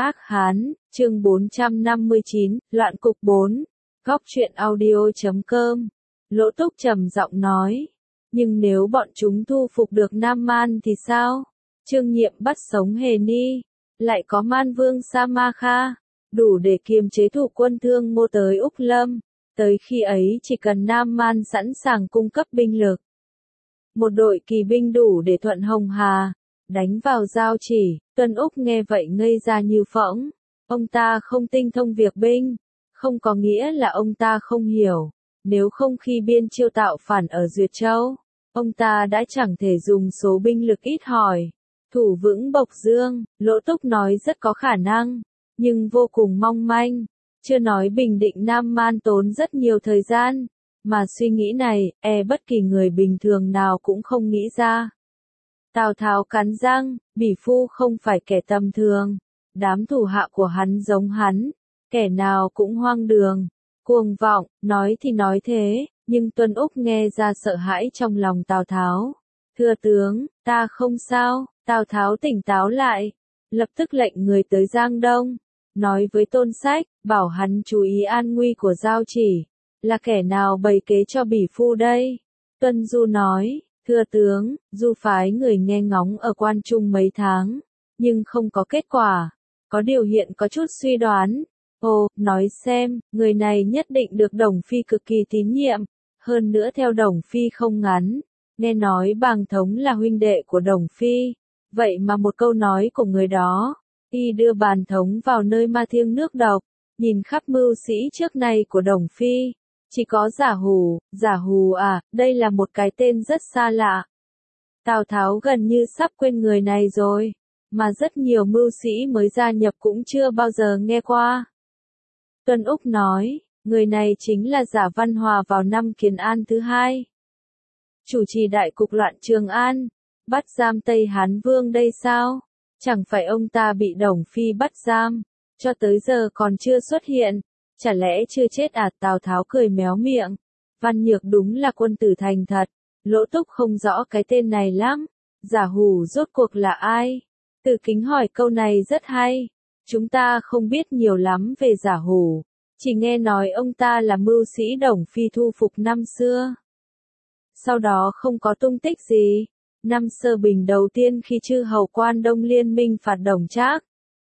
Ác Hán, chương 459, Loạn cục 4. Góc truyện audio.com. Lỗ Túc trầm giọng nói. Nhưng nếu bọn chúng thu phục được Nam Man thì sao? Trương Nhiệm bắt sống Hề Ni. Lại có Man Vương Sa Ma Kha. Đủ để kiềm chế thủ quân Thương Ngô tới Úc Lâm. Tới khi ấy chỉ cần Nam Man sẵn sàng cung cấp binh lực. Một đội kỳ binh đủ để thuận Hồng Hà. Đánh vào Giao Chỉ. Tuân Úc nghe vậy ngây ra như phỗng. Ông ta không tinh thông việc binh. Không có nghĩa là ông ta không hiểu. Nếu không khi Biên Chiêu tạo phản ở Duyệt Châu, ông ta đã chẳng thể dùng số binh lực ít ỏi. Thủ vững Bộc Dương, Lỗ Túc nói rất có khả năng, nhưng vô cùng mong manh. Chưa nói bình định Nam Man tốn rất nhiều thời gian, mà suy nghĩ này, bất kỳ người bình thường nào cũng không nghĩ ra. Tào Tháo cắn răng, Bỉ Phu không phải kẻ tầm thường. Đám thủ hạ của hắn giống hắn, kẻ nào cũng hoang đường, cuồng vọng, nói thì nói thế, nhưng Tuân Úc nghe ra sợ hãi trong lòng Tào Tháo. Thưa tướng, ta không sao. Tào Tháo tỉnh táo lại, lập tức lệnh người tới Giang Đông, nói với Tôn Sách, bảo hắn chú ý an nguy của Giao Chỉ. Là kẻ nào bày kế cho Bỉ Phu đây? Tuân Du nói, thưa tướng, Du phái người nghe ngóng ở Quan Trung mấy tháng, nhưng không có kết quả. Có điều hiện có chút suy đoán. Ồ, nói xem, người này nhất định được Đồng Phi cực kỳ tín nhiệm. Hơn nữa theo Đồng Phi không ngắn, nghe nói Bàng Thống là huynh đệ của Đồng Phi. Vậy mà một câu nói của người đó, y đưa Bàn Thống vào nơi ma thiêng nước độc. Nhìn khắp mưu sĩ trước nay của Đồng Phi, chỉ có Giả Hù à, đây là một cái tên rất xa lạ. Tào Tháo gần như sắp quên người này rồi, mà rất nhiều mưu sĩ mới gia nhập cũng chưa bao giờ nghe qua. Tuân Úc nói, người này chính là Giả Văn Hòa vào năm Kiến An thứ 2. Chủ trì đại cục loạn Trường An, bắt giam Tây Hán Vương đây sao? Chẳng phải ông ta bị Đồng Phi bắt giam, cho tới giờ còn chưa xuất hiện, chả lẽ chưa chết à? Tào Tháo cười méo miệng. Văn Nhược đúng là quân tử thành thật. Lỗ Túc không rõ cái tên này lắm. Giả Hủ rốt cuộc là ai? Từ Kính hỏi câu này rất hay. Chúng ta không biết nhiều lắm về Giả Hủ, chỉ nghe nói ông ta là mưu sĩ Đồng Phi thu phục năm xưa. Sau đó không có tung tích gì. Năm Sơ Bình đầu tiên khi chư hầu Quan Đông liên minh phạt Đồng Trác,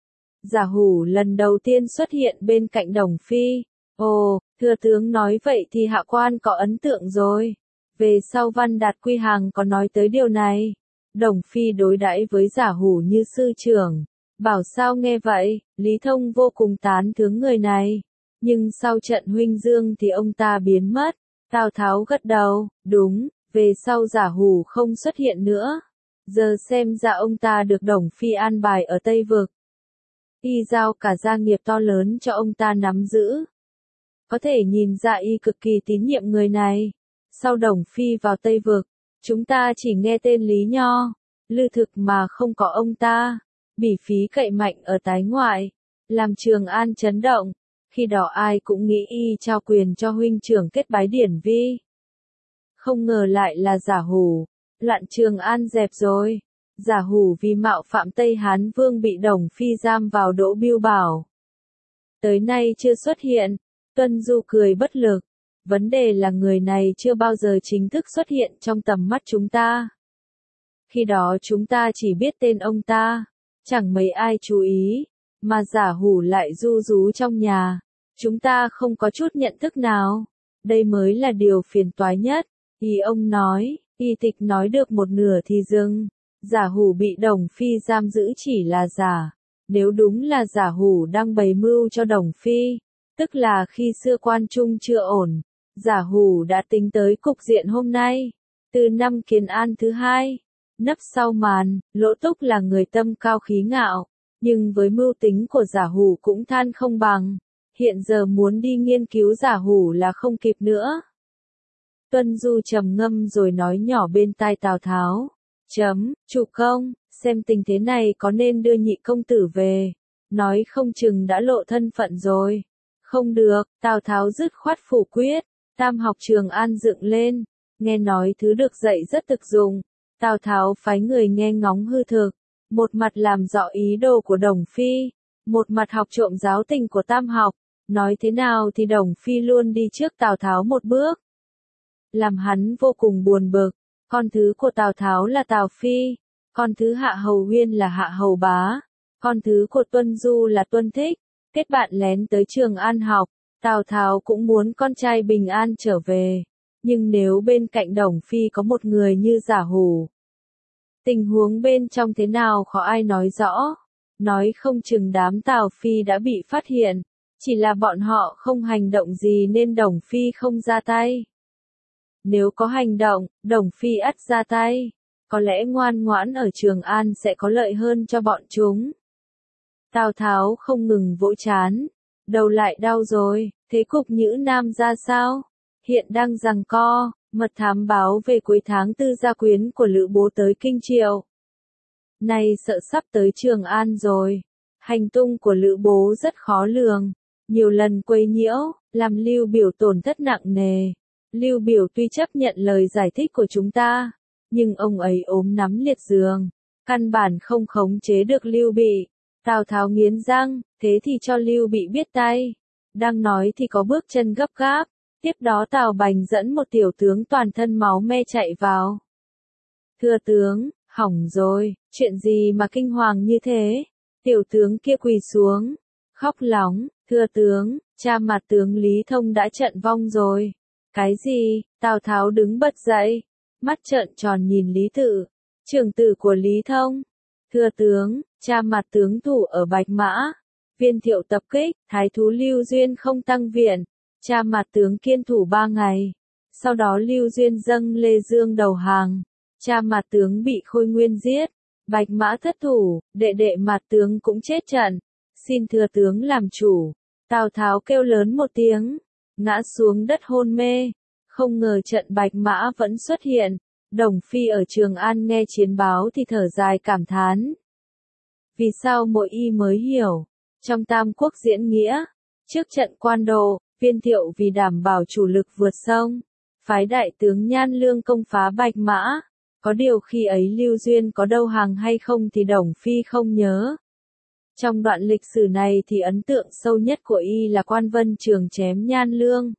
Giả Hủ lần đầu tiên xuất hiện bên cạnh Đồng Phi. Ồ, thưa tướng nói vậy thì hạ quan có ấn tượng rồi. Về sau Văn Đạt Quy Hàng có nói tới điều này. Đồng Phi đối đãi với Giả Hủ như sư trưởng. Bảo sao nghe vậy, Lý Thông vô cùng tán thướng người này. Nhưng sau trận Huynh Dương thì ông ta biến mất. Tào Tháo gật đầu, đúng, về sau Giả Hủ không xuất hiện nữa. Giờ xem ra ông ta được Đồng Phi an bài ở Tây Vực. Y giao cả gia nghiệp to lớn cho ông ta nắm giữ. Có thể nhìn ra y cực kỳ tín nhiệm người này. Sau Đồng Phi vào Tây Vực, chúng ta chỉ nghe tên Lý Nho, Lư Thực mà không có ông ta. Bỉ Phí cậy mạnh ở tái ngoại, làm Trường An chấn động. Khi đó ai cũng nghĩ y trao quyền cho huynh trưởng kết bái Điển Vi. Không ngờ lại là Giả Hủ. Loạn Trường An dẹp rồi. Giả Hủ vì mạo phạm Tây Hán Vương bị Đồng Phi giam vào Đỗ Biêu Bảo. Tới nay chưa xuất hiện. Tuân Du cười bất lực. Vấn đề là người này chưa bao giờ chính thức xuất hiện trong tầm mắt chúng ta. Khi đó chúng ta chỉ biết tên ông ta, chẳng mấy ai chú ý, mà Giả Hủ lại ru rú trong nhà. Chúng ta không có chút nhận thức nào. Đây mới là điều phiền toái nhất. Y ông nói, y tịch nói được một nửa thì dừng. Giả Hủ bị Đồng Phi giam giữ chỉ là giả. Nếu đúng là Giả Hủ đang bày mưu cho Đồng Phi, tức là khi xưa Quan Trung chưa ổn, Giả Hủ đã tính tới cục diện hôm nay. Từ năm Kiến An thứ 2, nấp sau màn, Lỗ Túc là người tâm cao khí ngạo, nhưng với mưu tính của Giả Hủ cũng than không bằng. Hiện giờ muốn đi nghiên cứu Giả Hủ là không kịp nữa. Tuân Du trầm ngâm rồi nói nhỏ bên tai Tào Tháo. Chủ công, xem tình thế này có nên đưa Nhị công tử về. Nói không chừng đã lộ thân phận rồi. Không được, Tào Tháo dứt khoát phủ quyết. Tam học Trường An dựng lên. Nghe nói thứ được dạy rất thực dụng. Tào Tháo phái người nghe ngóng hư thực. Một mặt làm rõ ý đồ của Đồng Phi. một mặt học trộm giáo tình của Tam học, nói thế nào thì Đồng Phi luôn đi trước Tào Tháo một bước. Làm hắn vô cùng buồn bực, con thứ của Tào Tháo là Tào Phi, con thứ Hạ Hầu Huyên là Hạ Hầu Bá, con thứ của Tuân Du là Tuân Thích, kết bạn lén tới Trường An học, Tào Tháo cũng muốn con trai bình an trở về, nhưng nếu bên cạnh Đồng Phi có một người như Giả Hủ, tình huống bên trong thế nào khó ai nói rõ, nói không chừng đám Tào Phi đã bị phát hiện, chỉ là bọn họ không hành động gì nên Đồng Phi không ra tay. Nếu có hành động, Đồng Phi ắt ra tay, có lẽ ngoan ngoãn ở Trường An sẽ có lợi hơn cho bọn chúng. Tào Tháo không ngừng vỗ trán, đầu lại đau rồi, thế cục Nhữ Nam ra sao? Hiện đang giằng co, mật thám báo về cuối tháng 4 gia quyến của Lữ Bố tới Kinh Triệu. Này sợ sắp tới Trường An rồi, hành tung của Lữ Bố rất khó lường, nhiều lần quấy nhiễu, làm Lưu Biểu tổn thất nặng nề. Lưu Biểu tuy chấp nhận lời giải thích của chúng ta, nhưng ông ấy ốm nắm liệt giường, căn bản không khống chế được Lưu Bị. Tào Tháo nghiến răng, thế thì cho Lưu Bị biết tay. Đang nói thì có bước chân gấp gáp, tiếp đó Tào Bành dẫn một tiểu tướng toàn thân máu me chạy vào. Thưa tướng, hỏng rồi, chuyện gì mà kinh hoàng như thế? Tiểu tướng kia quỳ xuống, khóc lóng, thưa tướng, cha mặt tướng Lý Thông đã trận vong rồi. Cái gì? Tào Tháo đứng bật dậy, mắt trợn tròn nhìn Lý Tự, trưởng tử của Lý Thông. Thưa tướng, cha mặt tướng thủ ở Bạch Mã, Viên Thiệu tập kích, thái thú Lưu Duyên không tăng viện, cha mặt tướng kiên thủ 3 ngày. Sau đó Lưu Duyên dâng Lê Dương đầu hàng, cha mặt tướng bị Khôi Nguyên giết, Bạch Mã thất thủ, đệ đệ mặt tướng cũng chết trận. Xin thưa tướng làm chủ. Tào Tháo kêu lớn một tiếng, ngã xuống đất hôn mê. Không ngờ trận Bạch Mã vẫn xuất hiện. Đồng Phi ở Trường An nghe chiến báo thì thở dài cảm thán. Vì sao mỗi y mới hiểu? Trong Tam Quốc diễn nghĩa, trước trận Quan Độ, Viên Thiệu vì đảm bảo chủ lực vượt sông, phái đại tướng Nhan Lương công phá Bạch Mã. Có điều khi ấy Lưu Duyên có đầu hàng hay không thì Đồng Phi không nhớ. Trong đoạn lịch sử này thì ấn tượng sâu nhất của y là Quan Vân Trường chém Nhan Lương.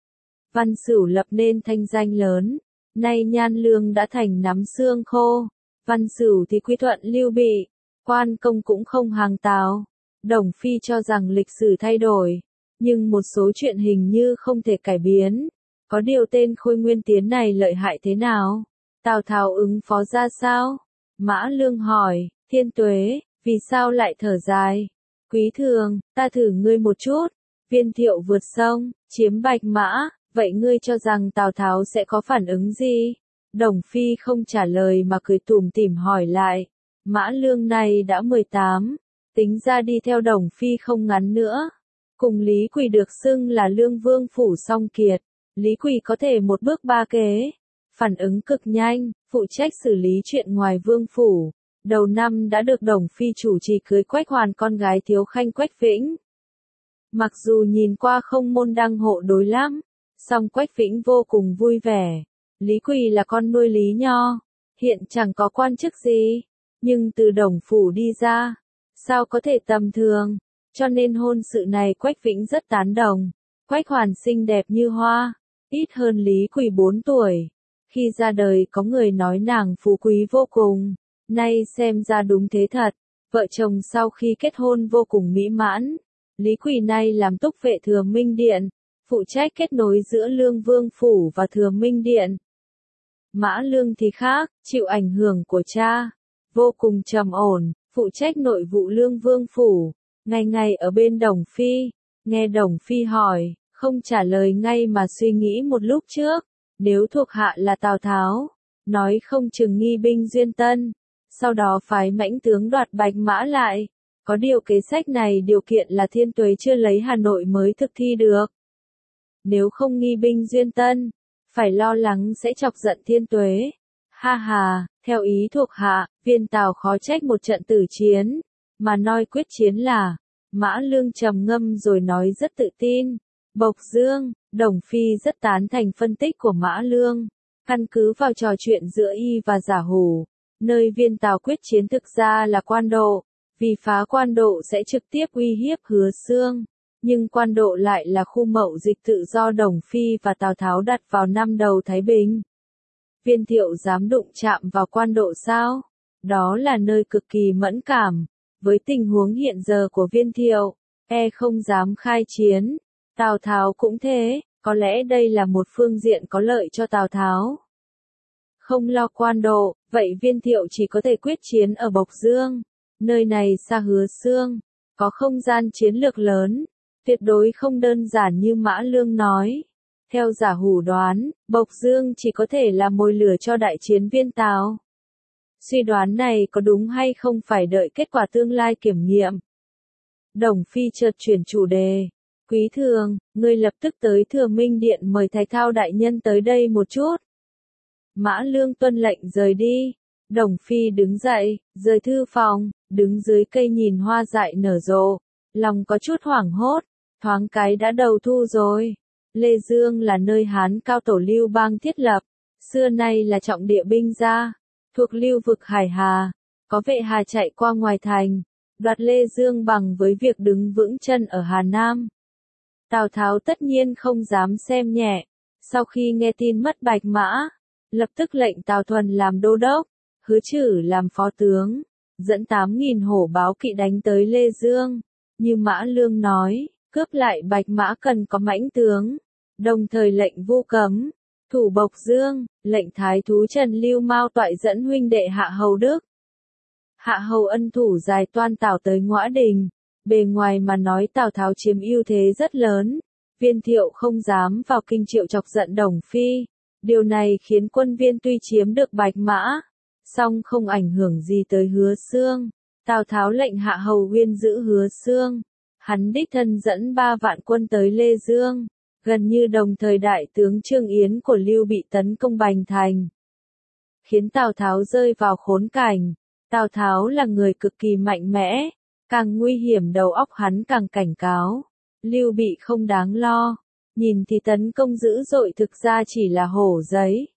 Văn Sửu lập nên thanh danh lớn, nay Nhan Lương đã thành nắm xương khô. Văn Sửu thì quy thuận Lưu Bị, Quan Công cũng không hàng Tào. Đồng Phi cho rằng lịch sử thay đổi, nhưng một số chuyện hình như không thể cải biến. Có điều tên Khôi Nguyên Tiến này lợi hại thế nào? Tào Tháo ứng phó ra sao? Mã Lương hỏi, Thiên Tuế, vì sao lại thở dài? Quý Thường, ta thử ngươi một chút. Viên Thiệu vượt sông, chiếm Bạch Mã, vậy ngươi cho rằng Tào Tháo sẽ có phản ứng gì? Đồng Phi không trả lời mà cười tủm tỉm hỏi lại. Mã Lương này đã 18, tính ra đi theo Đồng Phi không ngắn nữa. Cùng Lý Quỳ được xưng là Lương Vương phủ song kiệt. Lý Quỳ có thể một bước ba kế, phản ứng cực nhanh, phụ trách xử lý chuyện ngoài vương phủ. Đầu năm đã được Đồng Phi chủ trì cưới Quách Hoàn con gái Thiếu Khanh Quách Vĩnh. Mặc dù nhìn qua không môn đăng hộ đối lắm, song Quách Vĩnh vô cùng vui vẻ. Lý Quỳ là con nuôi Lý Nho, hiện chẳng có quan chức gì, nhưng từ Đồng phủ đi ra, sao có thể tầm thường, cho nên hôn sự này Quách Vĩnh rất tán đồng. Quách Hoàn xinh đẹp như hoa, ít hơn Lý Quỳ 4 tuổi. Khi ra đời có người nói nàng phú quý vô cùng, nay xem ra đúng thế thật. Vợ chồng sau khi kết hôn vô cùng mỹ mãn. Lý Quỳ nay làm túc vệ Thừa Minh Điện, phụ trách kết nối giữa Lương Vương phủ và Thừa Minh Điện. Mã Lương thì khác, chịu ảnh hưởng của cha, vô cùng trầm ổn, phụ trách nội vụ Lương Vương phủ, ngày ngày ở bên Đồng Phi. Nghe Đồng Phi hỏi, không trả lời ngay mà suy nghĩ một lúc trước. Nếu thuộc hạ là Tào Tháo, nói không chừng nghi binh Duyên Tân, sau đó phái mãnh tướng đoạt Bạch Mã lại. Có điều kế sách này điều kiện là Thiên Tuế chưa lấy Hà Nội mới thực thi được. Nếu không nghi binh Duyên Tân, phải lo lắng sẽ chọc giận Thiên Tuế. Ha ha, theo ý thuộc hạ, Viên Tào khó trách một trận tử chiến, mà nói quyết chiến là. Mã Lương trầm ngâm rồi nói rất tự tin. Bộc Dương, Đồng Phi rất tán thành phân tích của Mã Lương. Căn cứ vào trò chuyện giữa y và Giả Hủ, nơi Viên Tào quyết chiến thực ra là Quan Độ. Vì phá Quan Độ sẽ trực tiếp uy hiếp Hứa Xương, nhưng Quan Độ lại là khu mậu dịch tự do Đồng Phi và Tào Tháo đặt vào năm đầu Thái Bình. Viên Thiệu dám đụng chạm vào Quan Độ sao? Đó là nơi cực kỳ mẫn cảm. Với tình huống hiện giờ của Viên Thiệu, không dám khai chiến. Tào Tháo cũng thế, có lẽ đây là một phương diện có lợi cho Tào Tháo. Không lo Quan Độ, vậy Viên Thiệu chỉ có thể quyết chiến ở Bộc Dương. Nơi này xa Hứa Xương, có không gian chiến lược lớn, tuyệt đối không đơn giản như Mã Lương nói. Theo giả hủ đoán, Bộc Dương chỉ có thể là mồi lửa cho đại chiến Viên Tào. Suy đoán này có đúng hay không phải đợi kết quả tương lai kiểm nghiệm. Đồng Phi chợt chuyển chủ đề. Quý Thường, ngươi lập tức tới Thừa Minh Điện mời Thái Thao đại nhân tới đây một chút. Mã Lương tuân lệnh rời đi. Đồng Phi đứng dậy, rời thư phòng, đứng dưới cây nhìn hoa dại nở rộ. Lòng có chút hoảng hốt, thoáng cái đã đầu thu rồi. Lê Dương là nơi Hán cao tổ Lưu Bang thiết lập, xưa nay là trọng địa binh gia, thuộc lưu vực Hải Hà, có vệ Hà chạy qua ngoài thành, đoạt Lê Dương bằng với việc đứng vững chân ở Hà Nam. Tào Tháo tất nhiên không dám xem nhẹ, sau khi nghe tin mất Bạch Mã, lập tức lệnh Tào Thuần làm đô đốc, Hứa Trử làm phó tướng, dẫn 8.000 hổ báo kỵ đánh tới Lê Dương. Như Mã Lương nói, cướp lại Bạch Mã cần có mãnh tướng, đồng thời lệnh Vu Cấm, thủ Bộc Dương, lệnh Thái thú Trần Lưu Mao toại dẫn huynh đệ Hạ Hầu Đức. Hạ Hầu Ân thủ dài toan Tào tới Ngõa Đình, bề ngoài mà nói Tào Tháo chiếm ưu thế rất lớn, Viên Thiệu không dám vào kinh triệu chọc giận Đồng Phi, điều này khiến quân Viên tuy chiếm được Bạch Mã, song không ảnh hưởng gì tới Hứa Xương. Tào Tháo lệnh Hạ Hầu Uyên giữ Hứa Xương, hắn đích thân dẫn 3 vạn quân tới Lê Dương, gần như đồng thời đại tướng Trương Yến của Lưu bị tấn công Bành Thành, khiến Tào Tháo rơi vào khốn cảnh. Tào Tháo là người cực kỳ mạnh mẽ, càng nguy hiểm đầu óc hắn càng cảnh cáo. Lưu Bị không đáng lo, nhìn thì tấn công dữ dội thực ra chỉ là hổ giấy.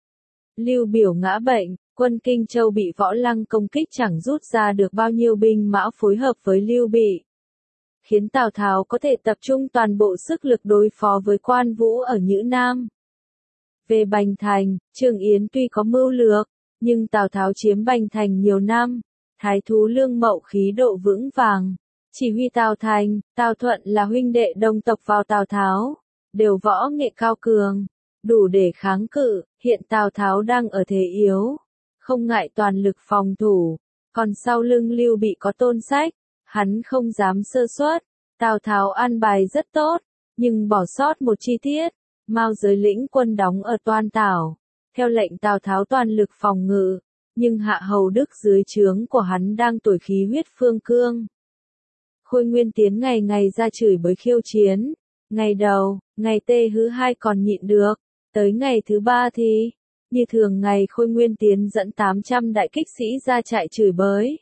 Lưu Biểu ngã bệnh, quân Kinh Châu bị Võ Lăng công kích chẳng rút ra được bao nhiêu binh mã phối hợp với Lưu Bị, khiến Tào Tháo có thể tập trung toàn bộ sức lực đối phó với Quan Vũ ở Nhữ Nam. Về Bành Thành, Trương Yến tuy có mưu lược, nhưng Tào Tháo chiếm Bành Thành nhiều năm, thái thú Lương Mậu khí độ vững vàng, chỉ huy Tào Thành, Tào Thuận là huynh đệ đồng tộc vào Tào Tháo, đều võ nghệ cao cường, đủ để kháng cự. Hiện Tào Tháo đang ở thế yếu, không ngại toàn lực phòng thủ, còn sau lưng Lưu Bị có Tôn Sách, hắn không dám sơ suất. Tào Tháo an bài rất tốt, nhưng bỏ sót một chi tiết, Mao Giới lĩnh quân đóng ở Toan Tảo, theo lệnh Tào Tháo toàn lực phòng ngự, nhưng Hạ Hầu Đức dưới trướng của hắn đang tuổi khí huyết phương cương. Khôi Nguyên Tiến ngày ngày ra chửi bới khiêu chiến, ngày đầu, ngày thứ 2 còn nhịn được, tới ngày thứ 3 thì, như thường ngày Khôi Nguyên Tiến dẫn 800 đại kích sĩ ra trại chửi bới.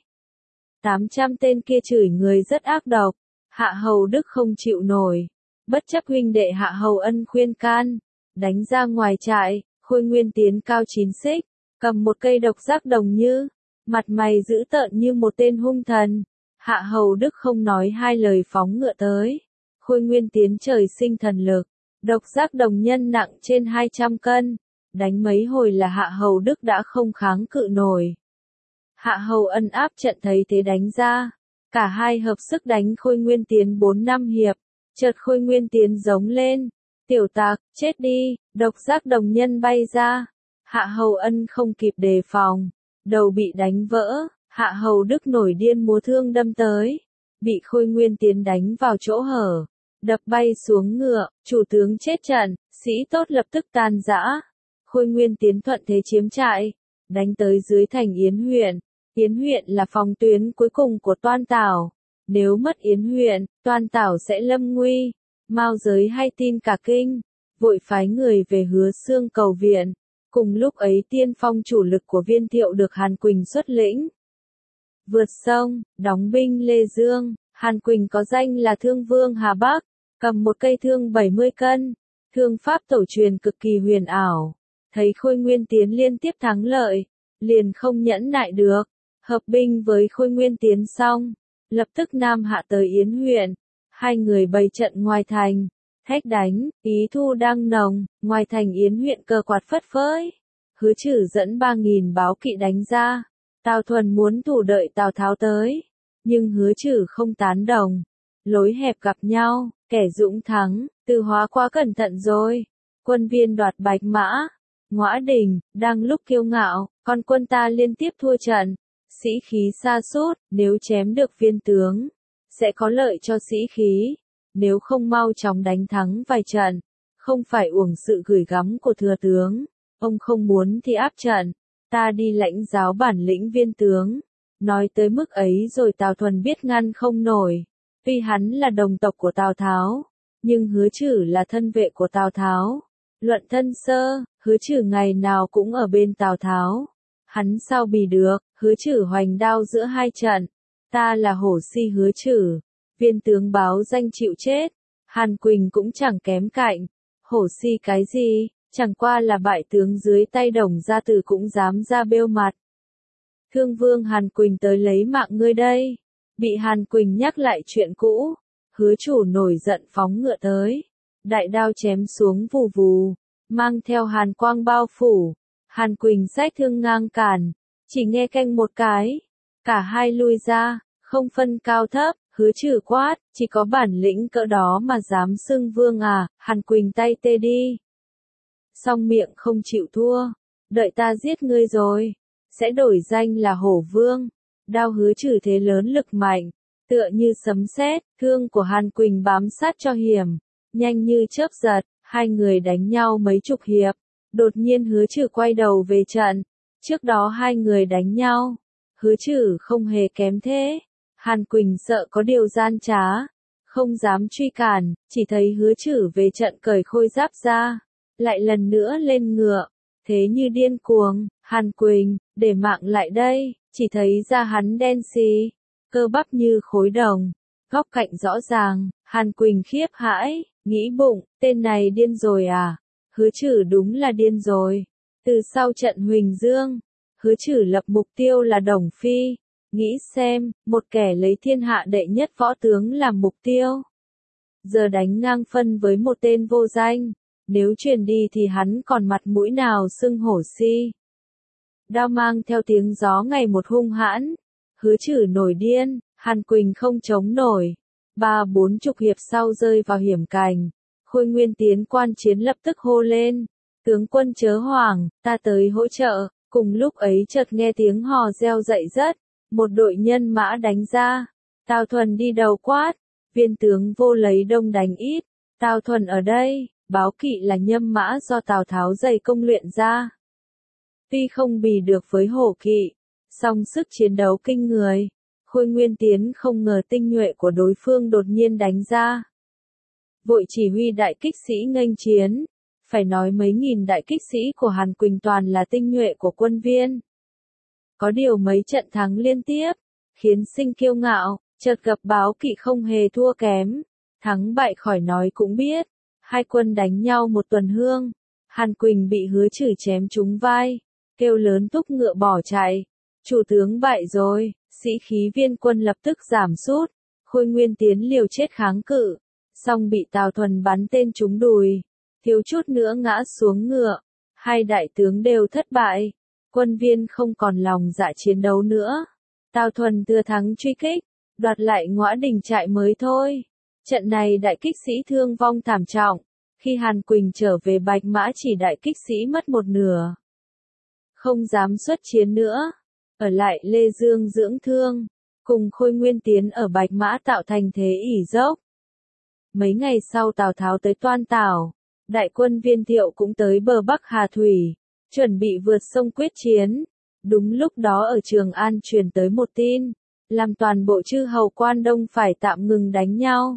800 tên kia chửi người rất ác độc, Hạ Hầu Đức không chịu nổi, bất chấp huynh đệ Hạ Hầu Ân khuyên can, đánh ra ngoài trại. Khôi Nguyên Tiến cao 9 xích, cầm một cây độc giác đồng như, mặt mày dữ tợn như một tên hung thần. Hạ Hầu Đức không nói hai lời phóng ngựa tới. Khôi Nguyên Tiến trời sinh thần lực, độc giác đồng nhân nặng trên 200 cân, đánh mấy hồi là Hạ Hầu Đức đã không kháng cự nổi. Hạ Hầu Ân áp trận thấy thế đánh ra, cả hai hợp sức đánh Khôi Nguyên Tiến 4-5 hiệp, chợt Khôi Nguyên Tiến giống lên. Tiểu tặc, chết đi, độc giác đồng nhân bay ra. Hạ Hầu Ân không kịp đề phòng, đầu bị đánh vỡ, Hạ Hầu Đức nổi điên múa thương đâm tới, bị Khôi Nguyên Tiến đánh vào chỗ hở, đập bay xuống ngựa, chủ tướng chết trận, sĩ tốt lập tức tan rã. Khôi Nguyên Tiến thuận thế chiếm trại, đánh tới dưới thành Yến huyện. Yến huyện là phòng tuyến cuối cùng của Toan Tảo, nếu mất Yến huyện, Toan Tảo sẽ lâm nguy. Mao Giới hay tin cả kinh, vội phái người về Hứa Xương cầu viện. Cùng lúc ấy tiên phong chủ lực của Viên Thiệu được Hàn Quỳnh xuất lĩnh. Vượt sông, đóng binh Lê Dương, Hàn Quỳnh có danh là Thương Vương Hà Bắc, cầm một cây thương 70 cân, thương pháp tổ truyền cực kỳ huyền ảo. Thấy Khôi Nguyên Tiến liên tiếp thắng lợi, liền không nhẫn nại được, Hợp binh với Khôi Nguyên Tiến xong, lập tức Nam hạ tới Yến huyện, hai người bày trận ngoài thành, thách đánh, ý thu đang nồng, ngoài thành Yến huyện cờ quạt phất phới. Hứa Trử dẫn 3.000 báo kỵ đánh ra, Tào Thuần muốn thủ đợi Tào Tháo tới, nhưng Hứa Trử không tán đồng. Lối hẹp gặp nhau, kẻ dũng thắng, Từ Hóa quá cẩn thận rồi. Quân viên đoạt Bạch Mã, Ngõa Đình, đang lúc kiêu ngạo, còn quân ta liên tiếp thua trận. Sĩ khí sa sút, nếu chém được viên tướng, sẽ có lợi cho sĩ khí. Nếu không mau chóng đánh thắng vài trận, không phải uổng sự gửi gắm của thừa tướng. Ông không muốn thì áp trận, ta đi lãnh giáo bản lĩnh viên tướng. Nói tới mức ấy rồi Tào Thuần biết ngăn không nổi. Tuy hắn là đồng tộc của Tào Tháo, nhưng Hứa Trử là thân vệ của Tào Tháo. Luận thân sơ, Hứa Trử ngày nào cũng ở bên Tào Tháo. Hắn sao bì được, Hứa Trử hoành đao giữa hai trận. Ta là hổ si Hứa Trử. Viên tướng báo danh chịu chết. Hàn Quỳnh cũng chẳng kém cạnh. Hổ si cái gì, chẳng qua là bại tướng dưới tay Đồng Gia Tử cũng dám ra bêu mặt. Thương vương Hàn Quỳnh tới lấy mạng ngươi đây. Bị Hàn Quỳnh nhắc lại chuyện cũ. Hứa chủ nổi giận phóng ngựa tới. Đại đao chém xuống vù vù. Mang theo hàn quang bao phủ. Hàn Quỳnh xách thương ngang cản. Chỉ nghe canh một cái. Cả hai lui ra, không phân cao thấp. Hứa Trử quát, chỉ có bản lĩnh cỡ đó mà dám xưng vương à. Hàn Quỳnh tay tê đi. Song miệng không chịu thua. Đợi ta giết ngươi rồi. Sẽ đổi danh là Hổ Vương. Đao Hứa Trử thế lớn lực mạnh. Tựa như sấm sét, thương của Hàn Quỳnh bám sát cho hiểm. Nhanh như chớp giật, hai người đánh nhau mấy chục hiệp. Đột nhiên Hứa Trử quay đầu về trận. Trước đó hai người đánh nhau. Hứa Trử không hề kém thế. Hàn Quỳnh sợ có điều gian trá. Không dám truy cản, chỉ thấy Hứa Trử về trận cởi khôi giáp ra. Lại lần nữa lên ngựa. Thế như điên cuồng, Hàn Quỳnh, để mạng lại đây. Chỉ thấy da hắn đen xì. Cơ bắp như khối đồng. Góc cạnh rõ ràng, Hàn Quỳnh khiếp hãi, nghĩ bụng, tên này điên rồi à? Hứa Trử đúng là điên rồi. Từ sau trận Huỳnh Dương, Hứa Trử lập mục tiêu là Đồng Phi. Nghĩ xem, một kẻ lấy thiên hạ đệ nhất võ tướng làm mục tiêu. Giờ đánh ngang phân với một tên vô danh. Nếu truyền đi thì hắn còn mặt mũi nào xưng hổ si. Đao mang theo tiếng gió ngày một hung hãn. Hứa Trử nổi điên, Hàn Quỳnh không chống nổi. 30-40 hiệp sau rơi vào hiểm cảnh. Khôi Nguyên Tiến quan chiến lập tức hô lên. Tướng quân chớ hoảng, ta tới hỗ trợ. Cùng lúc ấy chợt nghe tiếng hò reo dậy rất. Một đội nhân mã đánh ra. Tào Thuần đi đầu quát. Viên tướng vô lấy đông đánh ít. Tào Thuần ở đây, báo kỵ là nhâm mã do Tào Tháo dày công luyện ra. Tuy không bì được với hổ kỵ, song sức chiến đấu kinh người. Khôi Nguyên Tiến không ngờ tinh nhuệ của đối phương đột nhiên đánh ra. Vội chỉ huy đại kích sĩ nghênh chiến. Phải nói mấy nghìn đại kích sĩ của Hàn Quỳnh toàn là tinh nhuệ của quân viên. Có điều mấy trận thắng liên tiếp, khiến sinh kiêu ngạo, chợt gặp báo kỵ không hề thua kém. Thắng bại khỏi nói cũng biết. Hai quân đánh nhau một tuần hương. Hàn Quỳnh bị Hứa Trử chém trúng vai. Kêu lớn thúc ngựa bỏ chạy. Chủ tướng bại rồi, sĩ khí viên quân lập tức giảm sút. Khôi Nguyên Tiến liều chết kháng cự. Song bị Tào Thuần bắn tên trúng đùi. Thiếu chút nữa ngã xuống ngựa. Hai đại tướng đều thất bại. Quân viên không còn lòng dạ chiến đấu nữa. Tào Thuần thừa thắng truy kích. Đoạt lại Ngõa Đình trại mới thôi. Trận này đại kích sĩ thương vong thảm trọng. Khi Hàn Quỳnh trở về Bạch Mã chỉ đại kích sĩ mất một nửa. Không dám xuất chiến nữa. Ở lại Lê Dương dưỡng thương. Cùng Khôi Nguyên Tiến ở Bạch Mã tạo thành thế ỉ dốc. Mấy ngày sau Tào Tháo tới Toan Tảo. Đại quân Viên Thiệu cũng tới bờ Bắc Hà Thủy. Chuẩn bị vượt sông quyết chiến. Đúng lúc đó ở Trường An truyền tới một tin. Làm toàn bộ chư hầu quan đông phải tạm ngừng đánh nhau.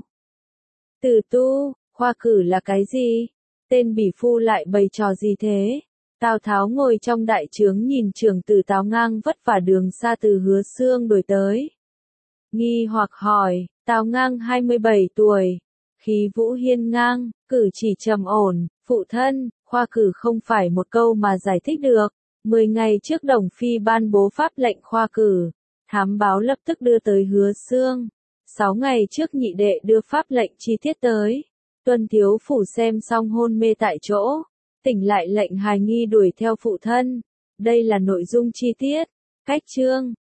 Tử Tu, khoa cử là cái gì? Tên bỉ phu lại bày trò gì thế? Tào Tháo ngồi trong đại trướng nhìn trưởng tử Tào Ngang vất vả đường xa từ Hứa Xương đuổi tới. Nghi hoặc hỏi, Tào Ngang 27 tuổi, khí vũ hiên ngang, cử chỉ trầm ổn, phụ thân, khoa cử không phải một câu mà giải thích được. 10 ngày trước Đồng Phi ban bố pháp lệnh khoa cử, Thám báo lập tức đưa tới Hứa Xương. 6 ngày trước nhị đệ đưa pháp lệnh chi tiết tới. Tuân thiếu phủ xem xong hôn mê tại chỗ. Tỉnh lại lệnh hài nghi đuổi theo phụ thân. Đây là nội dung chi tiết. Cách chương.